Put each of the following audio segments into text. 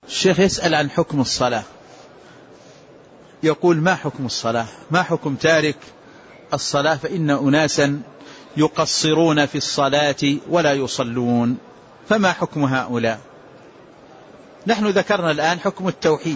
الشيخ يسأل عن حكم الصلاة، يقول: ما حكم الصلاة؟ ما حكم تارك الصلاة؟ فإن أناسا يقصرون في الصلاة ولا يصلون، فما حكم هؤلاء؟ نحن ذكرنا الآن حكم التوحيد،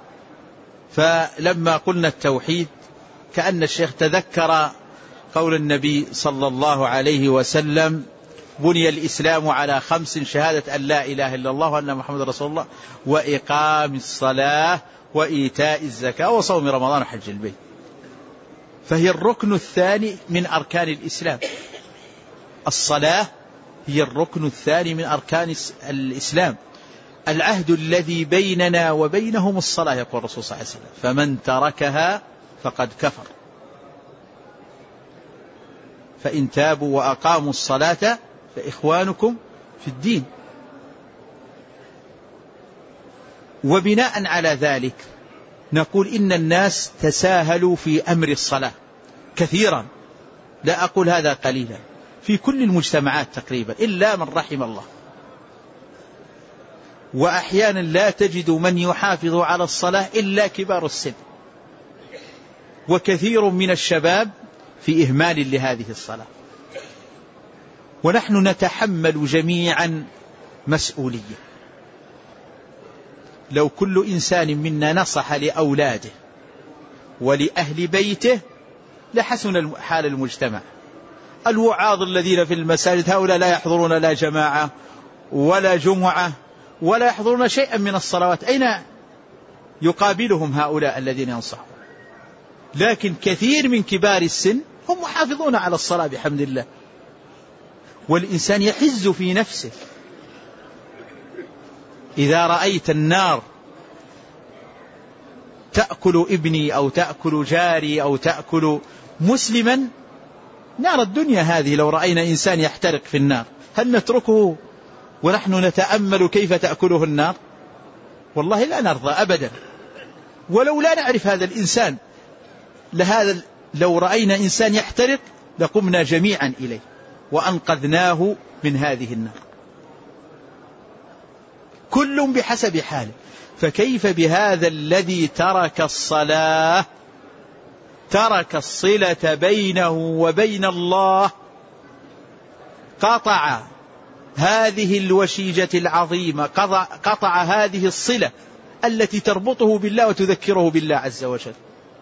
فلما قلنا التوحيد كأن الشيخ تذكر قول النبي صلى الله عليه وسلم: بني الإسلام على 5: شهادة أن لا إله إلا الله وأن محمد رسول الله، وإقام الصلاة، وإيتاء الزكاة، وصوم رمضان، وحج البيت. فهي الركن الثاني من أركان الإسلام. الصلاة هي الركن الثاني من أركان الإسلام. العهد الذي بيننا وبينهم الصلاة، يقول الرسول صلى الله عليه وسلم: فمن تركها فقد كفر. فإن تابوا وأقاموا الصلاة فإخوانكم في الدين. وبناء على ذلك نقول إن الناس تساهلوا في أمر الصلاة كثيرا، لا أقول هذا قليلا، في كل المجتمعات تقريبا إلا من رحم الله. وأحيانا لا تجد من يحافظ على الصلاة إلا كبار السن، وكثير من الشباب في إهمال لهذه الصلاة. ونحن نتحمل جميعا مسؤولية. لو كل إنسان منا نصح لأولاده ولأهل بيته لحسن حال المجتمع. الوعاظ الذين في المساجد هؤلاء لا يحضرون لا جماعة ولا جمعة ولا يحضرون شيئا من الصلوات، أين يقابلهم هؤلاء الذين ينصحون؟ لكن كثير من كبار السن هم محافظون على الصلاة بحمد الله. والإنسان يحز في نفسه إذا رأيت النار تأكل ابني أو تأكل جاري أو تأكل مسلما، نار الدنيا هذه، لو رأينا إنسان يحترق في النار هل نتركه ونحن نتأمل كيف تأكله النار؟ والله لا نرضى أبدا. ولو لا نعرف هذا الإنسان، لو رأينا إنسان يحترق لقمنا جميعا إليه وأنقذناه من هذه النار، كل بحسب حاله. فكيف بهذا الذي ترك الصلاة، ترك الصلة بينه وبين الله، قطع هذه الوشيجة العظيمة، قطع هذه الصلة التي تربطه بالله وتذكره بالله عز وجل.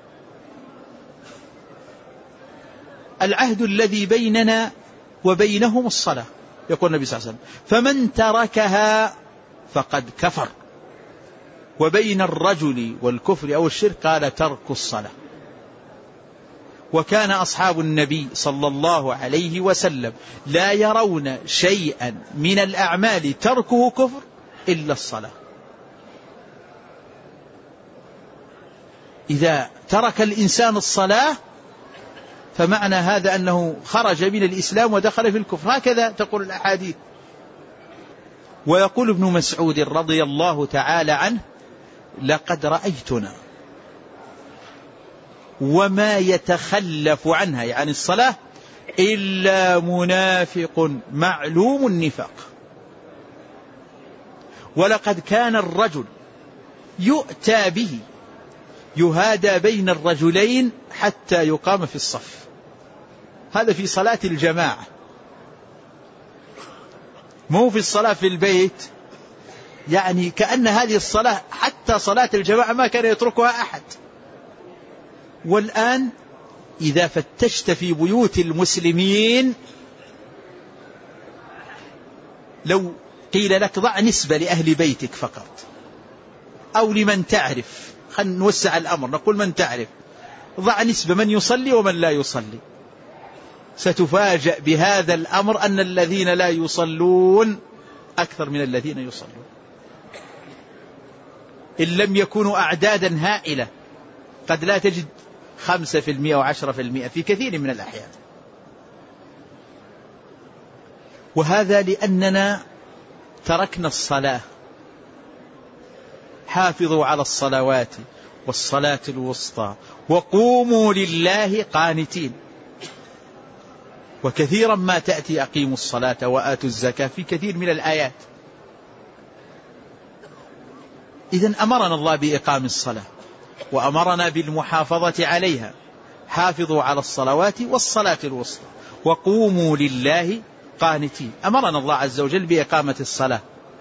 العهد الذي بيننا وبينهم الصلاة، يقول النبي صلى الله عليه وسلم: فمن تركها فقد كفر. وبين الرجل والكفر أو الشرك قال: ترك الصلاة. وكان أصحاب النبي صلى الله عليه وسلم لا يرون شيئا من الأعمال تركه كفر إلا الصلاة. إذا ترك الإنسان الصلاة فمعنى هذا أنه خرج من الإسلام ودخل في الكفر، هكذا تقول الأحاديث. ويقول ابن مسعود رضي الله تعالى عنه: لقد رأيتنا وما يتخلف عنها، يعني الصلاة، إلا منافق معلوم النفاق. ولقد كان الرجل يؤتى به يهادى بين الرجلين حتى يقام في الصف. هذا في صلاة الجماعة، مو في الصلاة في البيت. يعني كأن هذه الصلاة حتى صلاة الجماعة ما كان يتركها أحد. والآن إذا فتشت في بيوت المسلمين، لو قيل لك ضع نسبة لأهل بيتك فقط أو لمن تعرف، خلينا نوسع الأمر نقول من تعرف، ضع نسبة من يصلي ومن لا يصلي، ستفاجأ بهذا الأمر أن الذين لا يصلون أكثر من الذين يصلون، إن لم يكونوا أعدادا هائلة. قد لا تجد 5% و10% في كثير من الأحيان. وهذا لأننا تركنا الصلاة. حافظوا على الصلوات والصلاة الوسطى وقوموا لله قانتين. وكثيرا ما تأتي أقيموا الصلاة وآتوا الزكاة في كثير من الآيات. إذن أمرنا الله بإقام الصلاة وأمرنا بالمحافظة عليها. حافظوا على الصلوات والصلاة الوسطى وقوموا لله قانتين. أمرنا الله عز وجل بإقامة الصلاة،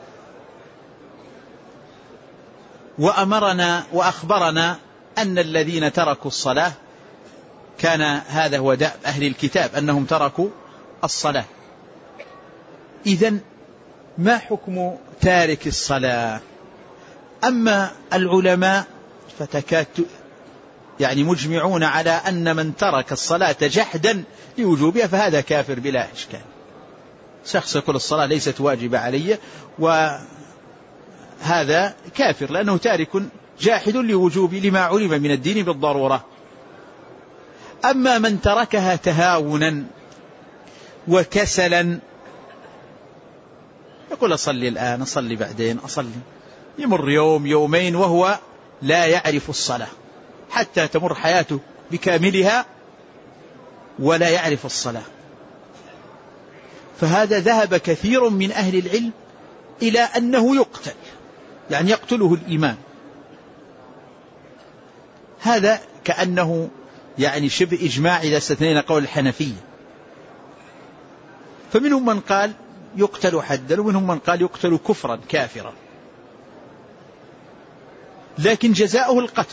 وأمرنا وأخبرنا أن الذين تركوا الصلاة كان هذا هو دأب أهل الكتاب أنهم تركوا الصلاة. إذن ما حكم تارك الصلاة؟ أما العلماء فتكاد مجمعون على أن من ترك الصلاة جحدا لوجوبها فهذا كافر بلا إشكال. شخص يقول الصلاة ليست واجبة علي وهذا كافر لأنه تارك جاحد لوجوب لما علم من الدين بالضرورة. أما من تركها تهاونا وكسلا يقول أصلي الآن أصلي بعدين أصلي، يمر يوم يومين وهو لا يعرف الصلاة حتى تمر حياته بكاملها ولا يعرف الصلاة، فهذا ذهب كثير من أهل العلم إلى أنه يقتل، يقتله الإيمان. هذا كأنه شبه إجماع إذا استثنينا قول الحنفية. فمنهم من قال يقتل حدا ومنهم من قال يقتل كفرا كافرا، لكن جزاؤه القتل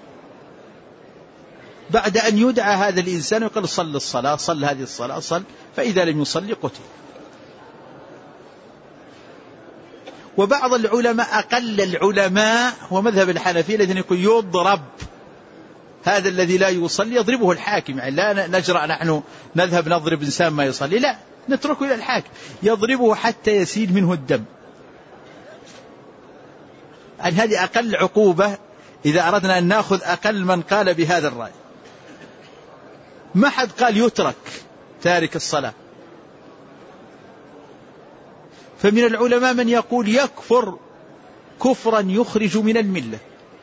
بعد أن يدعى هذا الإنسان ويقول صل الصلاة صل هذه الصلاة صل، فإذا لم يصلي قتل. وبعض العلماء أقل العلماء ومذهب الحنفية الذين يقول يضرب هذا الذي لا يصلي يضربه الحاكم، لا نجرأ نحن نذهب نضرب إنسان ما يصلي، لا نتركه إلى الحاكم يضربه حتى يسيل منه الدم. هذه أقل عقوبة إذا أردنا أن نأخذ أقل من قال بهذا الرأي. ما حد قال يترك تارك الصلاة. فمن العلماء من يقول يكفر كفرا يخرج من الملة،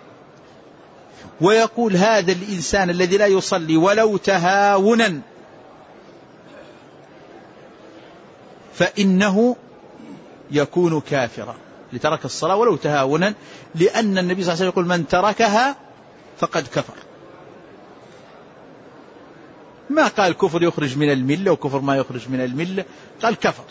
ويقول هذا الإنسان الذي لا يصلي ولو تهاونا فإنه يكون كافرا لترك الصلاة ولو تهاونا، لأن النبي صلى الله عليه وسلم يقول من تركها فقد كفر. ما قال كفر يخرج من الملة وكفر ما يخرج من الملة، قال كفر.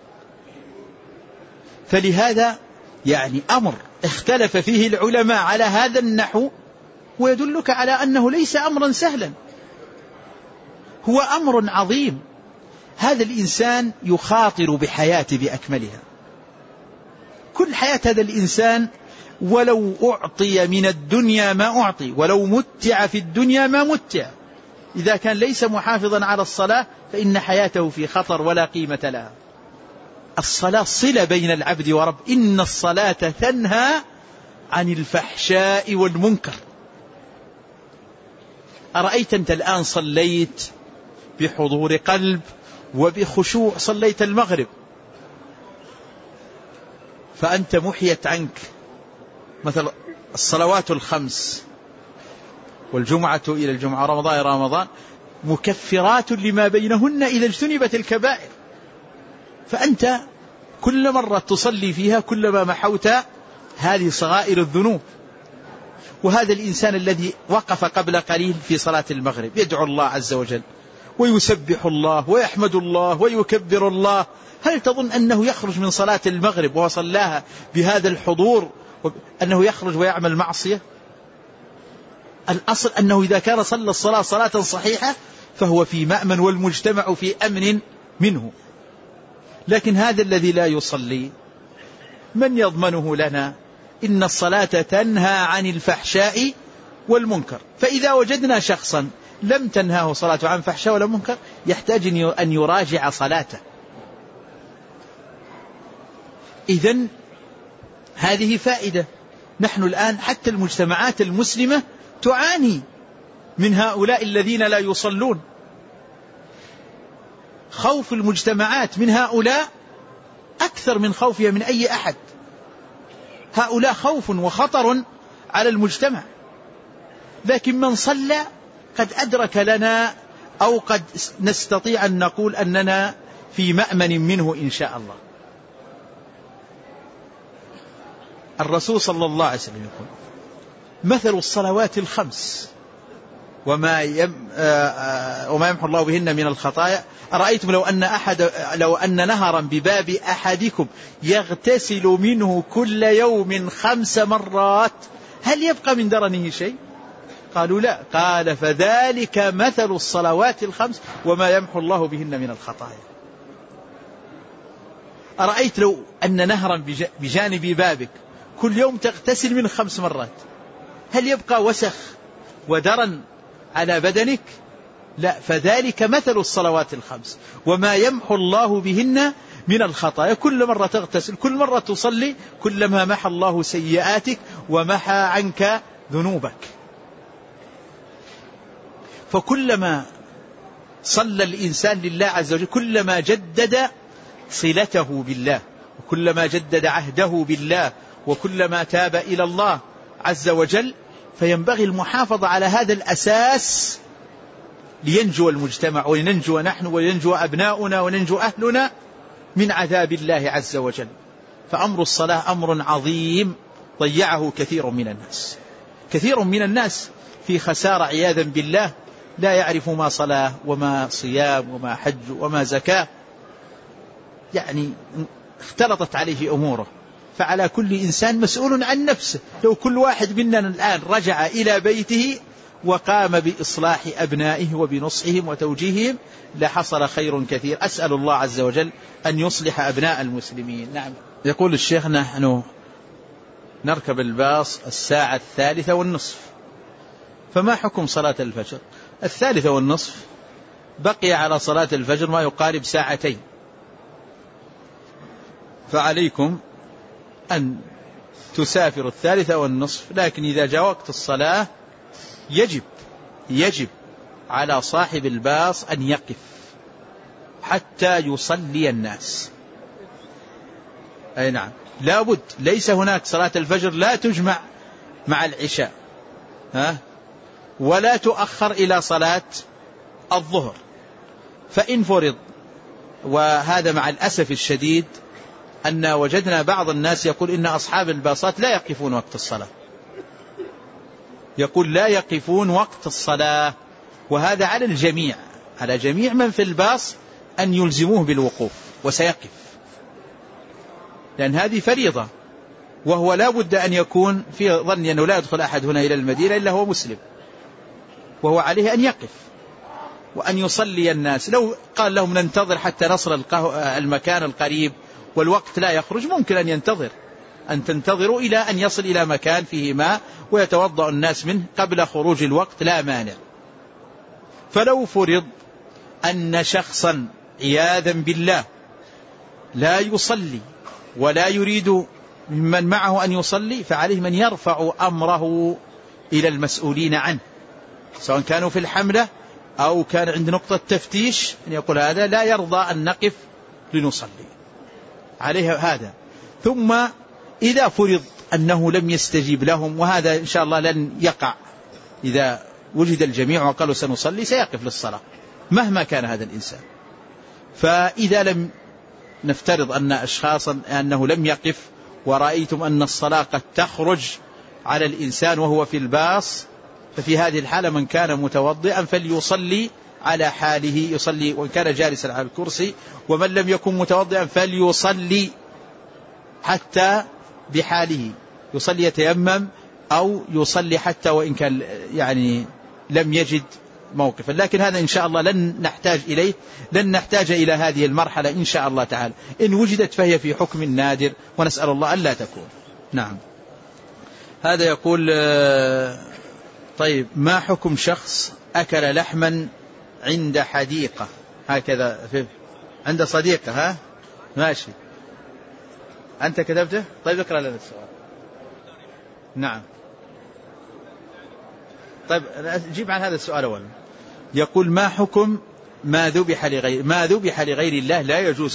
فلهذا أمر اختلف فيه العلماء على هذا النحو، ويدلك على أنه ليس أمرا سهلا، هو أمر عظيم. هذا الإنسان يخاطر بحياته بأكملها، كل حياة هذا الإنسان ولو أعطي من الدنيا ما أعطي ولو متع في الدنيا ما متع، إذا كان ليس محافظا على الصلاة فإن حياته في خطر ولا قيمة لها. الصلاة صلة بين العبد ورب، إن الصلاة تنهى عن الفحشاء والمنكر. أرأيت أنت الآن صليت بحضور قلب وبخشوع، صليت المغرب فأنت محيت عنك مثل الصلوات الخمس والجمعة إلى الجمعة رمضان إلى رمضان مكفرات لما بينهن إذا اجتنبت الكبائر، فأنت كل مرة تصلي فيها كلما محوت هذه صغائر الذنوب. وهذا الإنسان الذي وقف قبل قليل في صلاة المغرب يدعو الله عز وجل ويسبح الله ويحمد الله ويكبر الله، هل تظن أنه يخرج من صلاة المغرب وصلاها بهذا الحضور أنه يخرج ويعمل معصية؟ الأصل أنه إذا كان صلى الصلاة صلاة صحيحة فهو في مأمن والمجتمع في أمن منه. لكن هذا الذي لا يصلي من يضمنه لنا؟ إن الصلاة تنهى عن الفحشاء والمنكر، فإذا وجدنا شخصا لم تنهاه صلاة عن فحشاء ولا منكر يحتاج أن يراجع صلاته. إذن هذه فائدة. نحن الآن حتى المجتمعات المسلمة تعاني من هؤلاء الذين لا يصلون. خوف المجتمعات من هؤلاء أكثر من خوفها من أي أحد. هؤلاء خوف وخطر على المجتمع، لكن من صلى قد أدرك لنا أو قد نستطيع أن نقول أننا في مأمن منه إن شاء الله. الرسول صلى الله عليه وسلم يقول مثل الصلوات الخمس وما يمحو الله بهن من الخطايا أرأيتم لو أن نهرا بباب أحدكم يغتسل منه كل يوم 5 مرات هل يبقى من درنه شيء؟ قالوا لا. قال فذلك مثل الصلوات الخمس وما يمحو الله بهن من الخطايا. أرأيت لو أن نهرا بجانب بابك كل يوم تغتسل منه 5 مرات هل يبقى وسخ ودرن على بدنك؟ لا. فذلك مثل الصلوات الخمس وما يمحو الله بهن من الخطايا. كل مرة تغتسل كل مرة تصلي كلما محى الله سيئاتك ومحى عنك ذنوبك. فكلما صلى الإنسان لله عز وجل كلما جدد صلته بالله وكلما جدد عهده بالله وكلما تاب إلى الله عز وجل. فينبغي المحافظة على هذا الأساس لينجو المجتمع ولننجو نحن ولينجو أبناؤنا وننجو أهلنا من عذاب الله عز وجل. فأمر الصلاة أمر عظيم ضيعه كثير من الناس. كثير من الناس في خسارة عياذا بالله لا يعرف ما صلاة وما صيام وما حج وما زكاة يعني اختلطت عليه أموره. فعلى كل إنسان مسؤول عن نفسه. لو كل واحد منا الآن رجع إلى بيته وقام بإصلاح أبنائه وبنصحهم وتوجيههم لحصل خير كثير. أسأل الله عز وجل أن يصلح أبناء المسلمين. نعم. يقول الشيخ نحن نركب الباص 3:30 فما حكم صلاة الفجر؟ 3:30 بقي على صلاة الفجر ما يقارب 2 ساعة فعليكم أن تسافروا 3:30 لكن إذا جاء وقت الصلاة يجب على صاحب الباص أن يقف حتى يصلي الناس. أي نعم لابد. ليس هناك صلاة الفجر لا تجمع مع العشاء ولا تؤخر إلى صلاة الظهر. فإن فرض وهذا مع الأسف الشديد أن وجدنا بعض الناس يقول إن أصحاب الباصات لا يقفون وقت الصلاة. يقول لا يقفون وقت الصلاة وهذا على الجميع على جميع من في الباص أن يلزموه بالوقوف وسيقف لأن هذه فريضة وهو لا بد أن يكون في ظن أنه لا يدخل أحد هنا إلى المدينة إلا هو مسلم وهو عليه أن يقف وأن يصلي الناس. لو قال لهم ننتظر حتى نصل المكان القريب والوقت لا يخرج ممكن أن ينتظر أن تنتظروا إلى أن يصل إلى مكان فيه ماء ويتوضأ الناس منه قبل خروج الوقت لا مانع. فلو فرض أن شخصا عياذا بالله لا يصلي ولا يريد ممن معه أن يصلي فعليه من يرفع أمره إلى المسؤولين عنه سواء كانوا في الحملة أو كان عند نقطة تفتيش أن يقول هذا لا يرضى أن نقف لنصلي عليه هذا. ثم إذا فرض أنه لم يستجيب لهم وهذا إن شاء الله لن يقع إذا وجد الجميع وقالوا سنصلي سيقف للصلاة مهما كان هذا الإنسان. فإذا لم نفترض أن أشخاصا أنه لم يقف ورأيتم أن الصلاة قد تخرج على الإنسان وهو في الباص ففي هذه الحالة من كان متوضئا فليصلي على حاله يصلي وإن كان جالسا على الكرسي ومن لم يكن متوضئا فليصلي حتى بحاله يصلي يتيمم أو يصلي حتى وإن كان يعني لم يجد موقفا. لكن هذا إن شاء الله لن نحتاج إلى هذه المرحلة إن شاء الله تعالى. إن وجدت فهي في حكم نادر ونسأل الله ألا تكون. نعم. هذا يقول طيب ما حكم شخص أكل لحما عند حديقة هكذا عند صديقة ماشي أنت كتبته طيب اقرأ لنا السؤال. نعم طيب جيب عن هذا السؤال أولا. يقول ما حكم ما ذبح لغير الله لا يجوز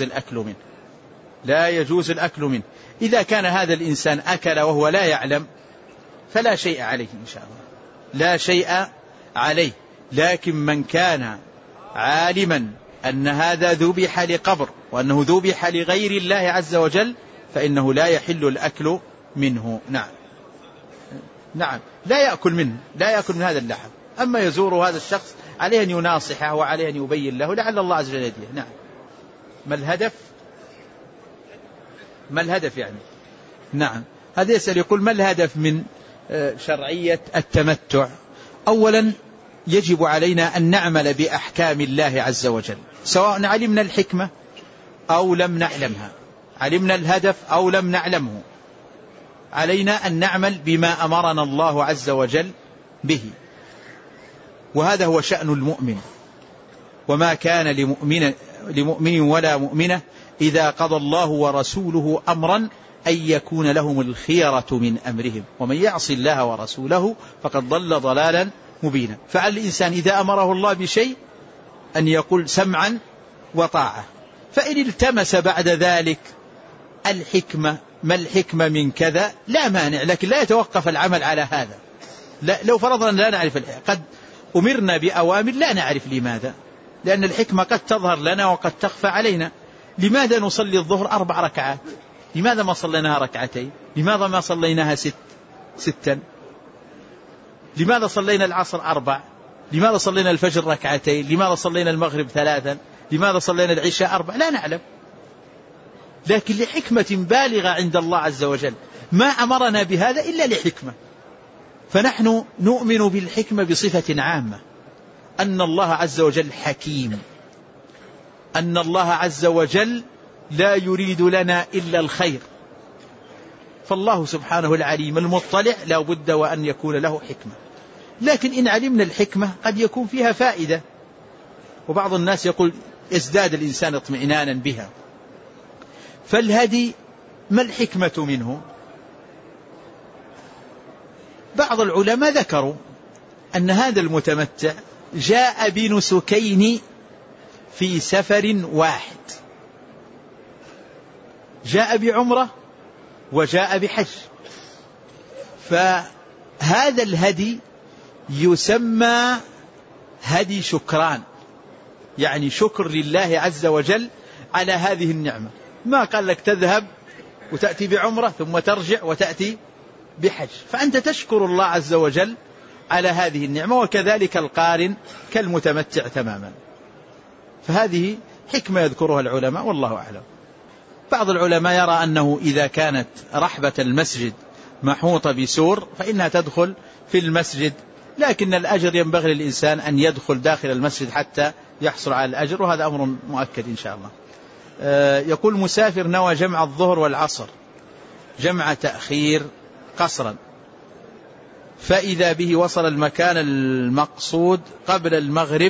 الأكل منه إذا كان هذا الإنسان أكل وهو لا يعلم فلا شيء عليه إن شاء الله لا شيء عليه. لكن من كان عالما أن هذا ذبح لقبر وأنه ذبح لغير الله عز وجل فإنه لا يحل الأكل منه. نعم لا يأكل منه، لا يأكل من هذا اللحم. أما يزور هذا الشخص عليه أن يناصحه وعليه أن يبين له لعل الله عز وجل يهديه. نعم. ما الهدف يعني؟ نعم هذا يسأل يقول ما الهدف من شرعية التمتع؟ أولا يجب علينا أن نعمل بأحكام الله عز وجل سواء علمنا الحكمة أو لم نعلمها، علمنا الهدف أو لم نعلمه، علينا أن نعمل بما أمرنا الله عز وجل به، وهذا هو شأن المؤمن. وما كان لمؤمن ولا مؤمنة إذا قضى الله ورسوله أمرا أن يكون لهم الخيرة من أمرهم ومن يعص الله ورسوله فقد ضل ضلالا مبينا. فعلى الإنسان إذا أمره الله بشيء أن يقول سمعا وطاعة، فإن التمس بعد ذلك الحكمة، ما الحكمة من كذا، لا مانع، لكن لا يتوقف العمل على هذا. لا، لو فرضنا لا نعرف، قد أمرنا بأوامر لا نعرف لماذا، لأن الحكمة قد تظهر لنا وقد تخفى علينا. لماذا نصلي الظهر 4 ركعات؟ لماذا ما صليناها 2 لماذا ما صليناها 6 لماذا صلينا العصر 4 لماذا صلينا الفجر 2 لماذا صلينا المغرب 3 لماذا صلينا العشاء 4 لا نعلم، لكن لحكمة بالغة عند الله عز وجل. ما أمرنا بهذا إلا لحكمة، فنحن نؤمن بالحكمة بصفة عامة، أن الله عز وجل حكيم، أن الله عز وجل لا يريد لنا إلا الخير، فالله سبحانه العليم المطلع لا بد وأن يكون له حكمة. لكن إن علمنا الحكمة قد يكون فيها فائدة، وبعض الناس يقول يزداد الإنسان اطمئنانا بها. فالهدي ما الحكمة منه؟ بعض العلماء ذكروا أن هذا المتمتع جاء بنسكين في سفر واحد، جاء بعمرة وجاء بحج، فهذا الهدي يسمى هدي شكران، يعني شكر لله عز وجل على هذه النعمة. ما قال لك تذهب وتأتي بعمرة ثم ترجع وتأتي بحج، فأنت تشكر الله عز وجل على هذه النعمة، وكذلك القارن كالمتمتع تماما. فهذه حكمة يذكرها العلماء والله أعلم. بعض العلماء يرى أنه إذا كانت رحبة المسجد محوطة بسور فإنها تدخل في المسجد، لكن الأجر ينبغي للإنسان أن يدخل داخل المسجد حتى يحصل على الأجر، وهذا أمر مؤكد إن شاء الله. يقول مسافر نوى جمع الظهر والعصر جمع تأخير قصرا، فإذا به وصل المكان المقصود قبل المغرب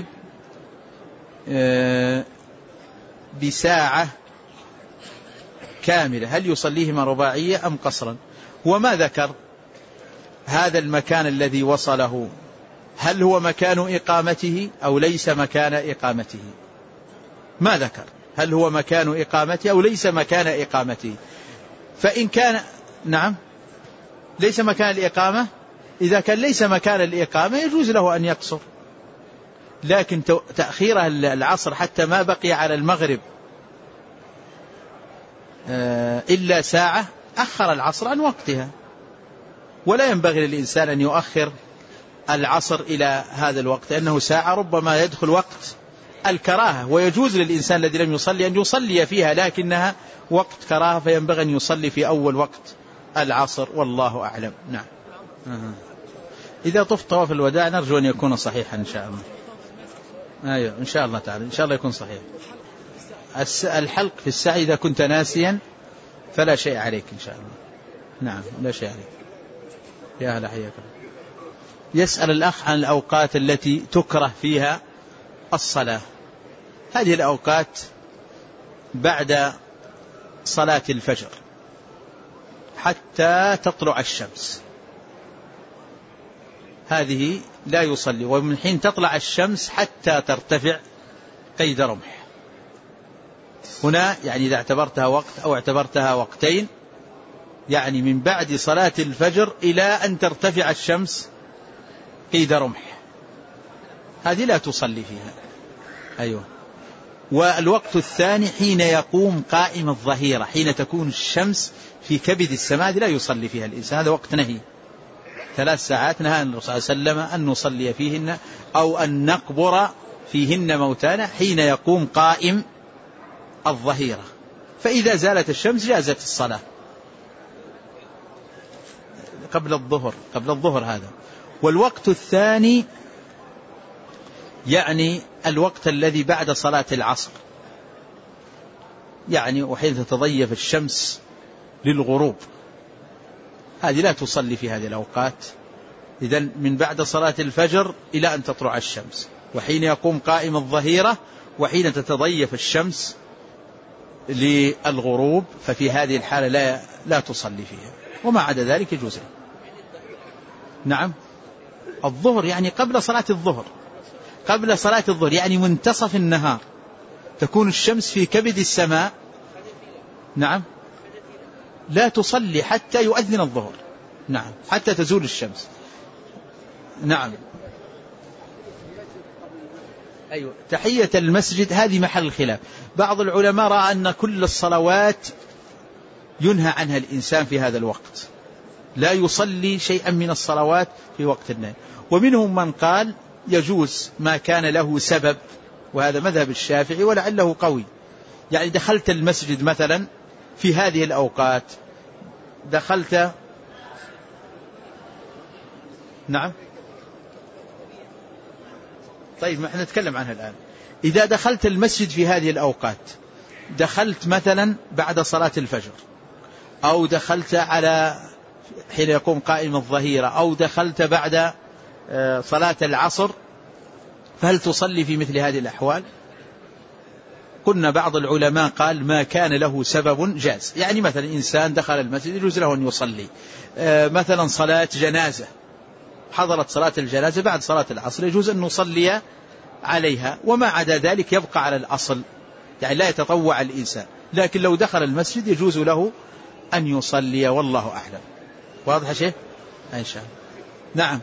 بساعة كاملة، هل يصليهما رباعية أم قصرا؟ وما ذكر هذا المكان الذي وصله هل هو مكان إقامته أو ليس مكان إقامته، ما ذكر هل هو مكان إقامته أو ليس مكان إقامته. فإن كان نعم ليس مكان الإقامة، إذا كان ليس مكان الإقامة يجوز له أن يقصر، لكن تأخير العصر حتى ما بقي على المغرب إلا ساعة أخر العصر عن وقتها، ولا ينبغي للإنسان أن يؤخر العصر إلى هذا الوقت، لأنه ساعة ربما يدخل وقت الكراهة، ويجوز للإنسان الذي لم يصلي أن يصلي فيها، لكنها وقت كراهة فينبغي أن يصلي في أول وقت العصر، والله أعلم. نعم. إذا طفت طواف الوداع نرجو أن يكون صحيحا إن شاء الله. أيوة إن شاء الله تعالى، إن شاء الله يكون صحيح. الحلق في السعي إذا كنت ناسيا فلا شيء عليك إن شاء الله. نعم لا شيء عليك. يا أهلا حياكم. يسأل الأخ عن الأوقات التي تكره فيها الصلاة. هذه الأوقات بعد صلاة الفجر حتى تطلع الشمس، هذه لا يصلي، ومن حين تطلع الشمس حتى ترتفع قيد رمح. هنا يعني إذا اعتبرتها وقت أو اعتبرتها وقتين، يعني من بعد صلاة الفجر إلى أن ترتفع الشمس قيد رمح، هذه لا تصلي فيها. أيوة والوقت الثاني حين يقوم قائم الظهيرة، حين تكون الشمس في كبد السماء لا يصلي فيها الإنسان، هذا وقت نهي. 3 ساعات نهى الرسول صلى الله عليه وسلم أن نصلي فيهن أو أن نقبر فيهن موتانا حين يقوم قائم الظهيرة، فإذا زالت الشمس جازت الصلاة قبل الظهر هذا. والوقت الثاني يعني الوقت الذي بعد صلاة العصر، يعني وحين تتضيف الشمس للغروب، هذه لا تصلي في هذه الأوقات. إذن من بعد صلاة الفجر إلى أن تطلع الشمس، وحين يقوم قائم الظهيرة، وحين تتضيف الشمس للغروب، ففي هذه الحالة لا تصلي فيها، وما عدا ذلك يجوز. نعم، الظهر يعني قبل صلاة الظهر، قبل صلاة الظهر يعني منتصف النهار تكون الشمس في كبد السماء. نعم، لا تصلي حتى يؤذن الظهر. نعم، حتى تزول الشمس. نعم، أيوة. تحية المسجد هذه محل الخلاف. بعض العلماء رأى أن كل الصلوات ينهى عنها الإنسان في هذا الوقت، لا يصلي شيئا من الصلوات في وقت النهي. ومنهم من قال يجوز ما كان له سبب، وهذا مذهب الشافعي ولعله قوي. يعني دخلت المسجد مثلا في هذه الأوقات، دخلت. نعم، طيب ما احنا نتكلم عنها الآن. إذا دخلت المسجد في هذه الأوقات، دخلت مثلا بعد صلاة الفجر، أو دخلت على حين يقوم قائم الظهيرة، أو دخلت بعد صلاة العصر، فهل تصلي في مثل هذه الأحوال؟ قلنا بعض العلماء قال ما كان له سبب جاز. يعني مثلا إنسان دخل المسجد يجوز له أن يصلي، مثلا صلاة جنازة، حضرت صلاة الجنازة بعد صلاة العصر، يجوز أن نصلي عليها، وما عدا ذلك يبقى على الأصل، يعني لا يتطوع الإنسان. لكن لو دخل المسجد يجوز له أن يصلي، والله أعلم. واضح شيء؟ إن شاء الله. نعم،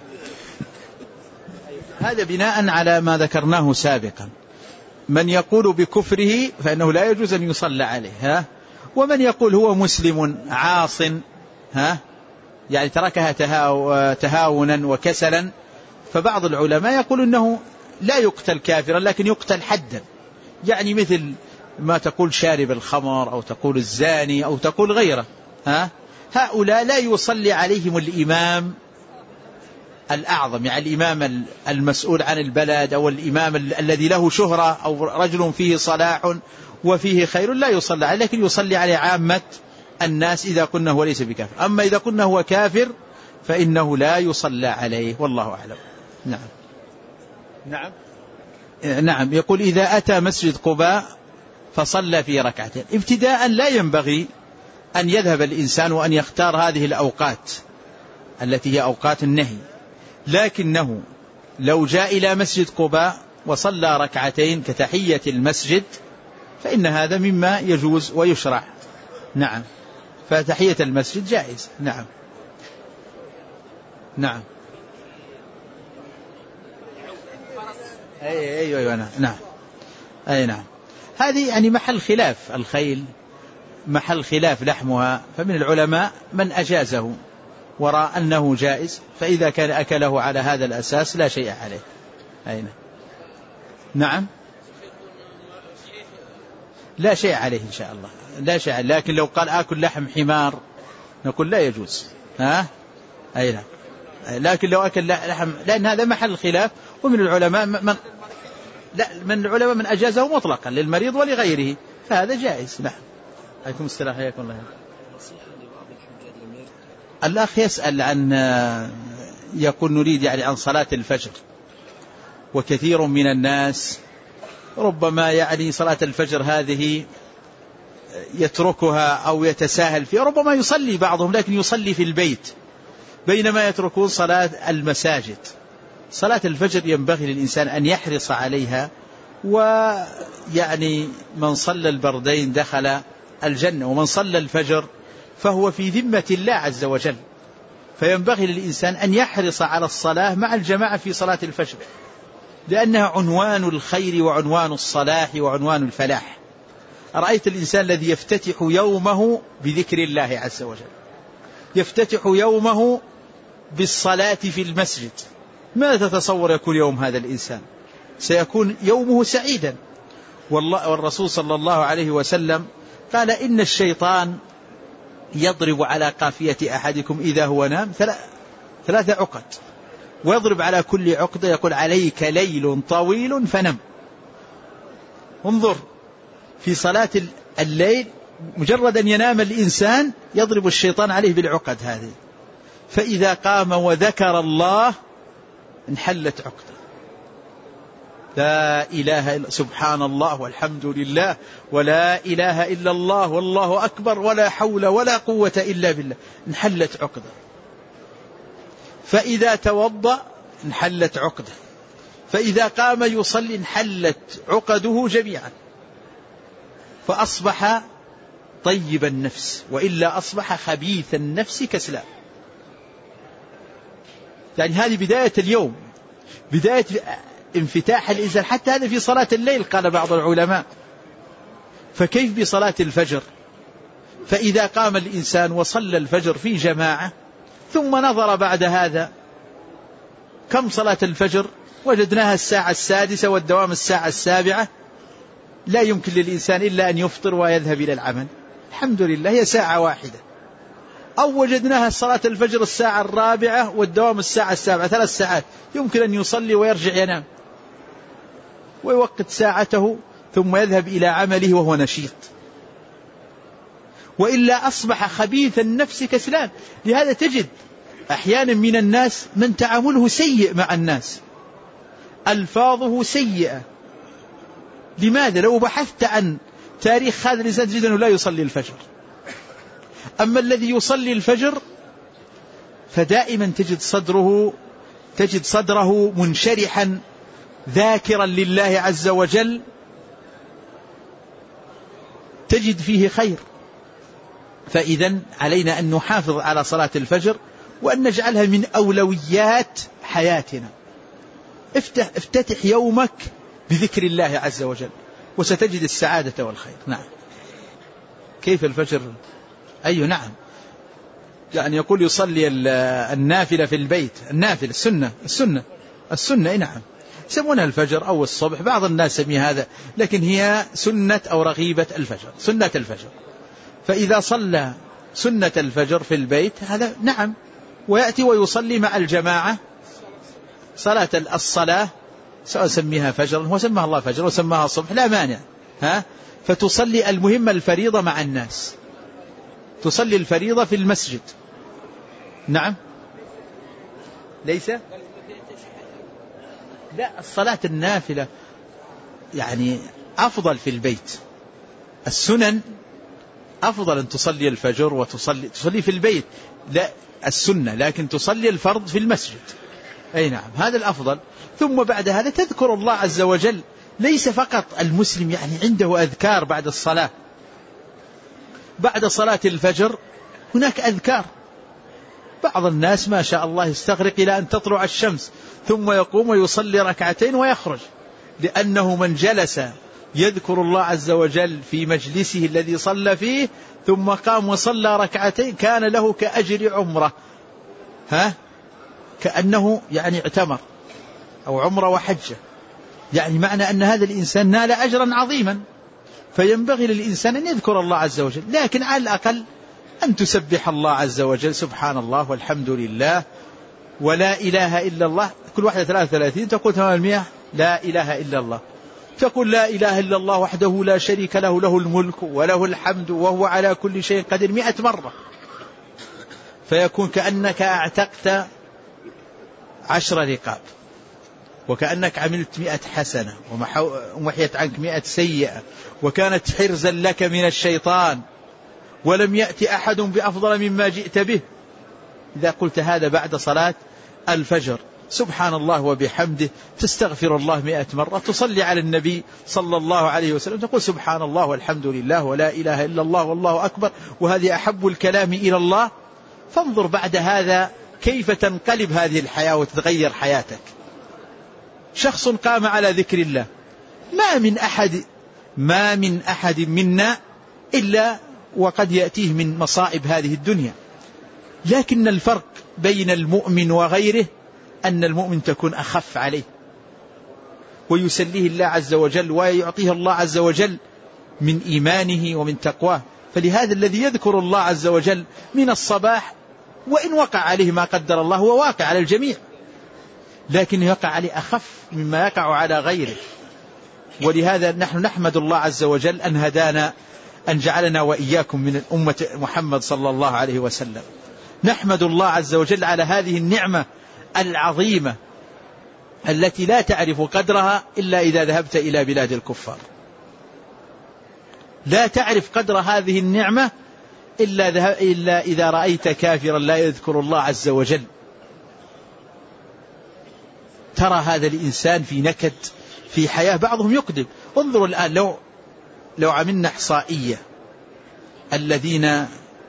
هذا بناء على ما ذكرناه سابقا. من يقول بكفره فإنه لا يجوز أن يصلى عليه، ومن يقول هو مسلم عاص، يعني تركها تهاونا وكسلا، فبعض العلماء يقول أنه لا يقتل كافرا لكن يقتل حدا، يعني مثل ما تقول شارب الخمر أو تقول الزاني أو تقول غيره. هؤلاء لا يصلي عليهم الإمام الأعظم، يعني الإمام المسؤول عن البلد، أو الإمام الذي له شهرة، أو رجل فيه صلاح وفيه خير، لا يصلي عليه، لكن يصلي عليه عامة الناس إذا كنا هو ليس بكافر. أما إذا كنا هو كافر فإنه لا يصلى عليه، والله أعلم. نعم. نعم. نعم، يقول إذا أتى مسجد قباء فصلى في ركعتين، ابتداء لا ينبغي أن يذهب الإنسان وأن يختار هذه الأوقات التي هي أوقات النهي، لكنه لو جاء إلى مسجد قباء وصلى ركعتين كتحية المسجد فإن هذا مما يجوز ويشرع. نعم، فتحية المسجد جائز. نعم. نعم. أيوة. نعم. أي نعم. هذه يعني محل خلاف، الخيل محل خلاف لحمها، فمن العلماء من أجازه ورأى أنه جائز، فإذا كان أكله على هذا الأساس لا شيء عليه. أين؟ نعم، لا شيء عليه إن شاء الله، لا شيء عليه. لكن لو قال آكل لحم حمار نقول لا يجوز. أي نعم. لكن لو أكل لحم، لأن هذا محل خلاف، ومن العلماء من العلماء من أجازه مطلقا للمريض ولغيره، فهذا جائز. نعم. عليكم السلام، حياكم الله. الأخ يسأل عن، يقول نريد يعني عن صلاة الفجر، وكثير من الناس ربما يعني صلاة الفجر هذه يتركها أو يتساهل فيها، ربما يصلي بعضهم لكن يصلي في البيت بينما يتركون صلاة المساجد. صلاة الفجر ينبغي للإنسان أن يحرص عليها، ويعني من صلى البردين دخل الجنة، ومن صلى الفجر فهو في ذمة الله عز وجل، فينبغي للإنسان أن يحرص على الصلاة مع الجماعة في صلاة الفجر، لأنها عنوان الخير وعنوان الصلاح وعنوان الفلاح. أرأيت الإنسان الذي يفتتح يومه بذكر الله عز وجل، يفتتح يومه بالصلاة في المسجد، ماذا تتصور يكون يوم هذا الإنسان؟ سيكون يومه سعيدا. والرسول صلى الله عليه وسلم قال إن الشيطان يضرب على قافية أحدكم إذا هو نام 3 عقد، ويضرب على كل عقدة يقول عليك ليل طويل فنم. انظر في صلاة الليل مجرد أن ينام الإنسان يضرب الشيطان عليه بالعقد هذه، فإذا قام وذكر الله انحلت عقده. لا إله إلا سبحان الله والحمد لله ولا إله إلا الله والله أكبر ولا حول ولا قوة إلا بالله، انحلت عقده. فإذا توضأ انحلت عقده، فإذا قام يصلي انحلت عقده جميعا، فأصبح طيب النفس، وإلا أصبح خبيث النفس كسلان. يعني هذه بداية اليوم، بداية انفتاح الإنسان. حتى هذا في صلاة الليل قال بعض العلماء، فكيف بصلاة الفجر؟ فإذا قام الإنسان وصلى الفجر في جماعة ثم نظر بعد هذا كم صلاة الفجر، وجدناها 6:00 والدوام 7:00، لا يمكن للإنسان إلا أن يفطر ويذهب إلى العمل. الحمد لله هي 1 واحدة. أو وجدناها صلاة الفجر 4:00 والدوام 7:00، 3 ساعات، يمكن أن يصلي ويرجع ينام ويوقت ساعته ثم يذهب إلى عمله وهو نشيط. وإلا أصبح خبيث النفس كسلان. لهذا تجد أحيانا من الناس من تعامله سيء مع الناس، ألفاظه سيئة. لماذا؟ لو بحثت عن تاريخ هذا الإنسان تجد أنه لا يصلي الفجر. أما الذي يصلي الفجر فدائما تجد صدره منشرحا ذاكرا لله عز وجل، تجد فيه خير. فإذن علينا أن نحافظ على صلاة الفجر وأن نجعلها من أولويات حياتنا. افتتح يومك بذكر الله عز وجل وستجد السعادة والخير. نعم. كيف الفجر؟ أي نعم، يعني يقول يصلي النافلة في البيت، النافلة السنة نعم، يسمونها الفجر أو الصبح، بعض الناس يسمي هذا، لكن هي سنة أو رغيبة الفجر، سنة الفجر. فإذا صلى سنة الفجر في البيت هذا نعم، ويأتي ويصلي مع الجماعة صلاة الصلاة، سواء سميها فجر وسماها الله فجر وسماها صبح لا مانع، فتصلي المهم الفريضة مع الناس، تصلي الفريضة في المسجد. نعم، ليس لا، الصلاة النافلة يعني أفضل في البيت. السنن أفضل أن تصلي الفجر وتصلي في البيت، لا السنة، لكن تصلي الفرض في المسجد. أي نعم، هذا الأفضل. ثم بعد هذا تذكر الله عز وجل. ليس فقط المسلم يعني عنده أذكار بعد الصلاة، بعد صلاة الفجر هناك أذكار. بعض الناس ما شاء الله يستغرق إلى أن تطلع الشمس ثم يقوم ويصلي 2 ويخرج، لأنه من جلس يذكر الله عز وجل في مجلسه الذي صلى فيه ثم قام وصلى 2 كان له كأجر عمره، كأنه يعني اعتمر أو عمره وحجة. يعني معنى أن هذا الإنسان نال أجرا عظيما. فينبغي للإنسان أن يذكر الله عز وجل، لكن على الأقل أن تسبح الله عز وجل، سبحان الله والحمد لله ولا إله إلا الله، كل واحدة 33 تقول 800 لا إله إلا الله. تقول لا إله إلا الله وحده لا شريك له، له الملك وله الحمد وهو على كل شيء قدير 100 مرة، فيكون كأنك أعتقت 10 رقاب، وكأنك عملت 100 حسنة ومحيت عنك 100 سيئة، وكانت حرزا لك من الشيطان، ولم يأتي أحد بأفضل مما جئت به. إذا قلت هذا بعد صلاة الفجر، سبحان الله وبحمده، تستغفر الله 100 مرة، تصلي على النبي صلى الله عليه وسلم، تقول سبحان الله والحمد لله ولا إله إلا الله والله أكبر، وهذه أحب الكلام إلى الله. فانظر بعد هذا كيف تنقلب هذه الحياة وتتغير حياتك. شخص قام على ذكر الله، ما من أحد منا إلا وقد يأتيه من مصائب هذه الدنيا، لكن الفرق بين المؤمن وغيره أن المؤمن تكون أخف عليه ويسليه الله عز وجل ويعطيه الله عز وجل من إيمانه ومن تقواه. فلهذا الذي يذكر الله عز وجل من الصباح وإن وقع عليه ما قدر الله هو واقع على الجميع، لكن يقع عليه أخف مما يقع على غيره. ولهذا نحن نحمد الله عز وجل أن هدانا، أن جعلنا وإياكم من أمة محمد صلى الله عليه وسلم. نحمد الله عز وجل على هذه النعمة العظيمة التي لا تعرف قدرها إلا إذا ذهبت إلى بلاد الكفار. لا تعرف قدر هذه النعمة إلا إذا رأيت كافرا لا يذكر الله عز وجل. ترى هذا الإنسان في نكد في حياة، بعضهم يقدم. انظروا الآن لو عملنا إحصائية الذين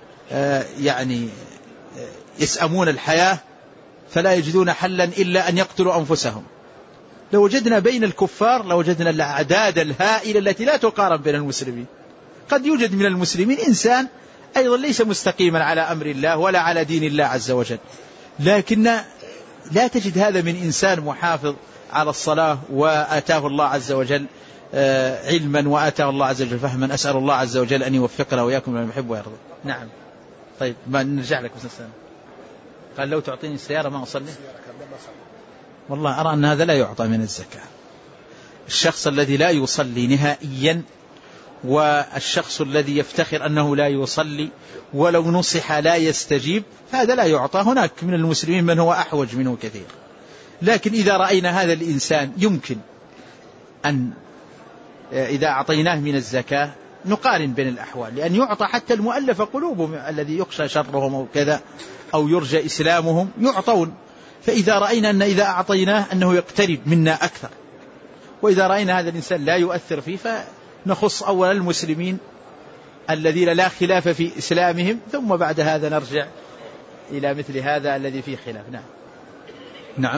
يسأمون الحياة فلا يجدون حلا إلا أن يقتلوا أنفسهم، لو وجدنا بين الكفار لوجدنا الأعداد الهائلة التي لا تقارن بين المسلمين. قد يوجد من المسلمين إنسان أيضا ليس مستقيما على أمر الله ولا على دين الله عز وجل، لكن لا تجد هذا من إنسان محافظ على الصلاة وآتاه الله عز وجل علما وآتاه الله عز وجل فهما. أسأل الله عز وجل أن يوفقنا وإياكم لما يحب ويرضى. نعم. طيب ما نرجع لك بس السنة. قال لو تعطيني السيارة ما أصلي. والله أرى أن هذا لا يعطى من الزكاة. الشخص الذي لا يصلي نهائيا والشخص الذي يفتخر أنه لا يصلي ولو نصح لا يستجيب فهذا لا يعطى. هناك من المسلمين من هو أحوج منه كثير، لكن إذا رأينا هذا الإنسان يمكن أن إذا أعطيناه من الزكاة نقارن بين الأحوال، لأن يعطى حتى المؤلف قلوبهم الذي يخشى شرهم أو كذا أو يرجى إسلامهم يعطون. فإذا رأينا أن إذا أعطيناه أنه يقترب منا أكثر، وإذا رأينا هذا الإنسان لا يؤثر فيه فنخص أولا المسلمين الذين لا خلاف في إسلامهم، ثم بعد هذا نرجع إلى مثل هذا الذي فيه خلاف. نعم. نعم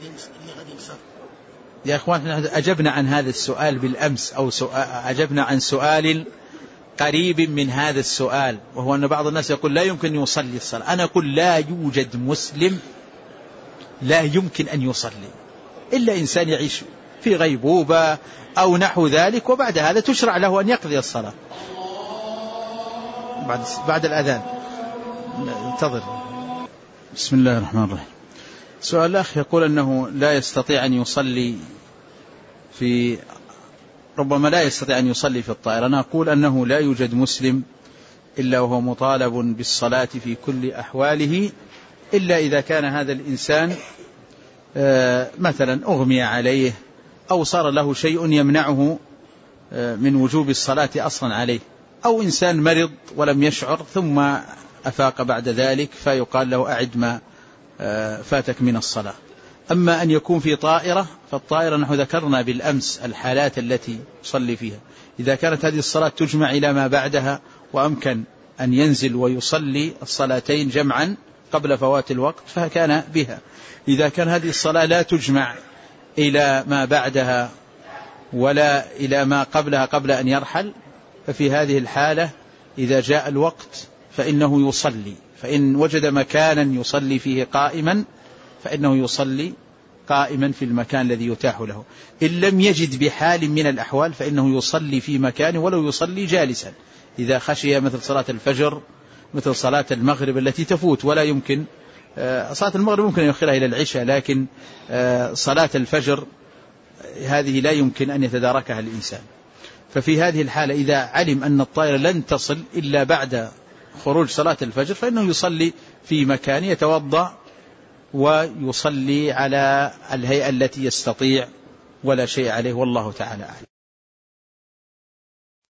يا أخوان، أجبنا عن هذا السؤال بالأمس أو أجبنا عن سؤال قريب من هذا السؤال، وهو أن بعض الناس يقول لا يمكن يصلي الصلاة. أنا أقول لا يوجد مسلم لا يمكن أن يصلي إلا إنسان يعيش في غيبوبة أو نحو ذلك، وبعد هذا تشرع له أن يقضي الصلاة بعد الأذان. انتظر. بسم الله الرحمن الرحيم. سؤال الأخ يقول أنه لا يستطيع أن يصلي ربما لا يستطيع أن يصلي في الطائرة. أنا أقول أنه لا يوجد مسلم إلا وهو مطالب بالصلاة في كل أحواله، إلا إذا كان هذا الإنسان مثلا أغمي عليه أو صار له شيء يمنعه من وجوب الصلاة أصلا عليه، أو إنسان مرض ولم يشعر ثم أفاق بعد ذلك فيقال له أعد ما فاتك من الصلاة. أما أن يكون في طائرة، فالطائرة نحن ذكرنا بالأمس الحالات التي يصلي فيها. إذا كانت هذه الصلاة تجمع إلى ما بعدها وأمكن أن ينزل ويصلي الصلاتين جمعا قبل فوات الوقت فكان بها. إذا كان هذه الصلاة لا تجمع إلى ما بعدها ولا إلى ما قبلها قبل أن يرحل، ففي هذه الحالة إذا جاء الوقت فإنه يصلي، فإن وجد مكانا يصلي فيه قائما فإنه يصلي قائما في المكان الذي يتاح له. إن لم يجد بحال من الأحوال فإنه يصلي في مكانه ولو يصلي جالسا، إذا خشي مثل صلاة الفجر مثل صلاة المغرب التي تفوت ولا يمكن. صلاة المغرب ممكن يؤخرها إلى العشاء، لكن صلاة الفجر هذه لا يمكن أن يتداركها الإنسان. ففي هذه الحالة إذا علم أن الطائرة لن تصل إلا بعد خروج صلاة الفجر فإنه يصلي في مكان يتوضأ ويصلي على الهيئة التي يستطيع ولا شيء عليه، والله تعالى أعلم.